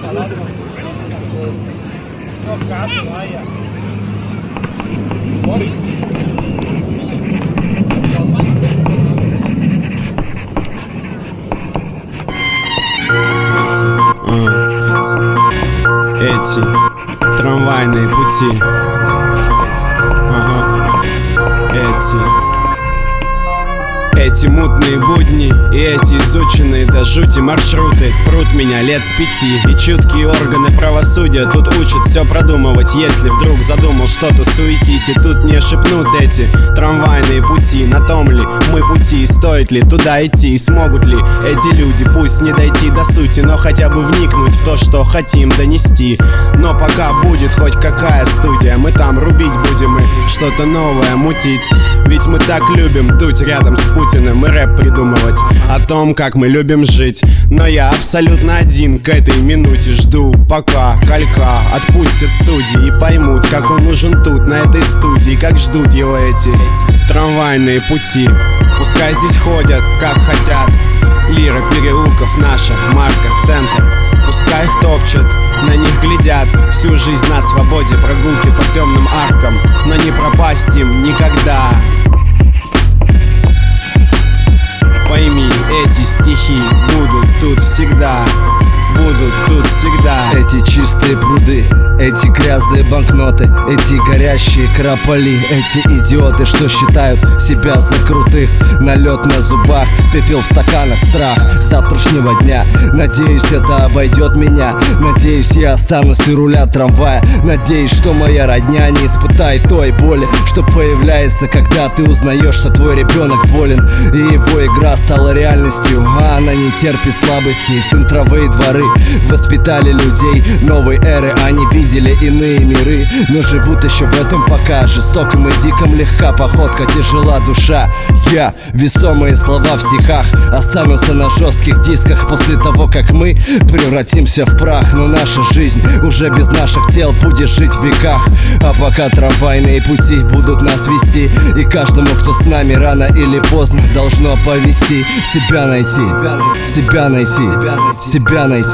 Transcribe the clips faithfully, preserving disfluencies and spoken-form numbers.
Эти трамвайные пути, ага. Эти Эти мутные будни и эти изученные до жути маршруты прут меня лет с пяти. И чуткие органы правосудия тут учат все продумывать. Если вдруг задумал что-то суетить, и тут мне шепнут эти трамвайные пути. На том ли мы пути, стоит ли туда идти, и смогут ли эти люди, пусть не дойти до сути, но хотя бы вникнуть в то, что хотим донести. Но пока будет хоть какая студия, мы там рубить будем и что-то новое мутить. Ведь мы так любим дуть рядом с Путиным и рэп придумывать о том, как мы любим жить. Но я абсолютно один к этой минуте жду, пока Калька отпустят судьи и поймут, как он нужен тут, на этой студии, как ждут его эти трамвайные пути. Пускай здесь ходят, как хотят, лира переулков наша, марка, центр. Пускай их топчут, на них глядят, всю жизнь на свободе, прогулки по темным аркам, но не пропасть им никогда. Пойми, эти стихи будут тут всегда, будут тут всегда. Эти чистые пруды, эти грязные банкноты, эти горящие крополи, эти идиоты, что считают себя за крутых. Налет на зубах, пепел в стаканах, страх завтрашнего дня. Надеюсь, это обойдет меня. Надеюсь, я останусь у руля трамвая. Надеюсь, что моя родня не испытает той боли, что появляется, когда ты узнаешь, что твой ребенок болен, и его игра стала реальностью, а она не терпит слабости. Центровые дворы воспитали людей новой эры, они видели иные миры, но живут еще в этом пока жестоком и диком. Легка походка, тяжела душа. Я, весомые слова в стихах, останутся на жестких дисках после того, как мы превратимся в прах. Но наша жизнь уже без наших тел будет жить в веках. А пока трамвайные пути будут нас вести, и каждому, кто с нами, рано или поздно должно повести. Себя найти, себя найти, себя найти.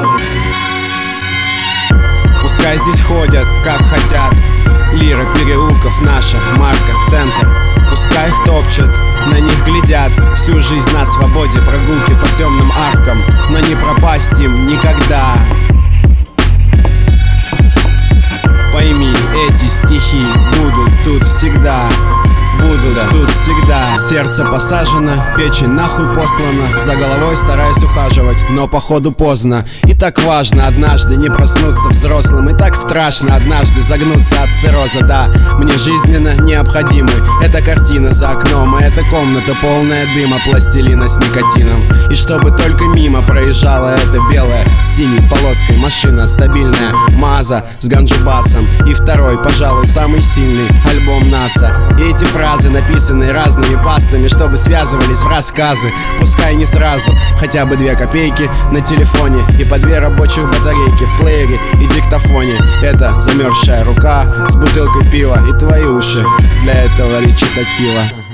Пускай здесь ходят, как хотят, лира переулков наша, марка, центр. Пускай их топчут, на них глядят, всю жизнь на свободе, прогулки по темным аркам, но не пропасть им никогда. Пойми, эти стихи будут тут всегда, будут да. тут всегда. Сердце посажено, печень нахуй послана, за головой стараюсь ухаживать, но походу поздно. И так важно однажды не проснуться взрослым, и так страшно однажды загнуться от цирроза. Да, мне жизненно необходимы эта картина за окном, и эта комната полная дыма, пластилина с никотином. И чтобы только мимо проезжала эта белая с синей полоской машина, стабильная Маза с ганджубасом, и второй, пожалуй, самый сильный альбом НАСА. И эти фразы, написанные разными пастами, чтобы связывались в рассказы. Пускай не сразу, хотя бы две копейки на телефоне и по две рабочих батарейки в плеере и диктофоне. Это замерзшая рука с бутылкой пива и твои уши для этого речитатива.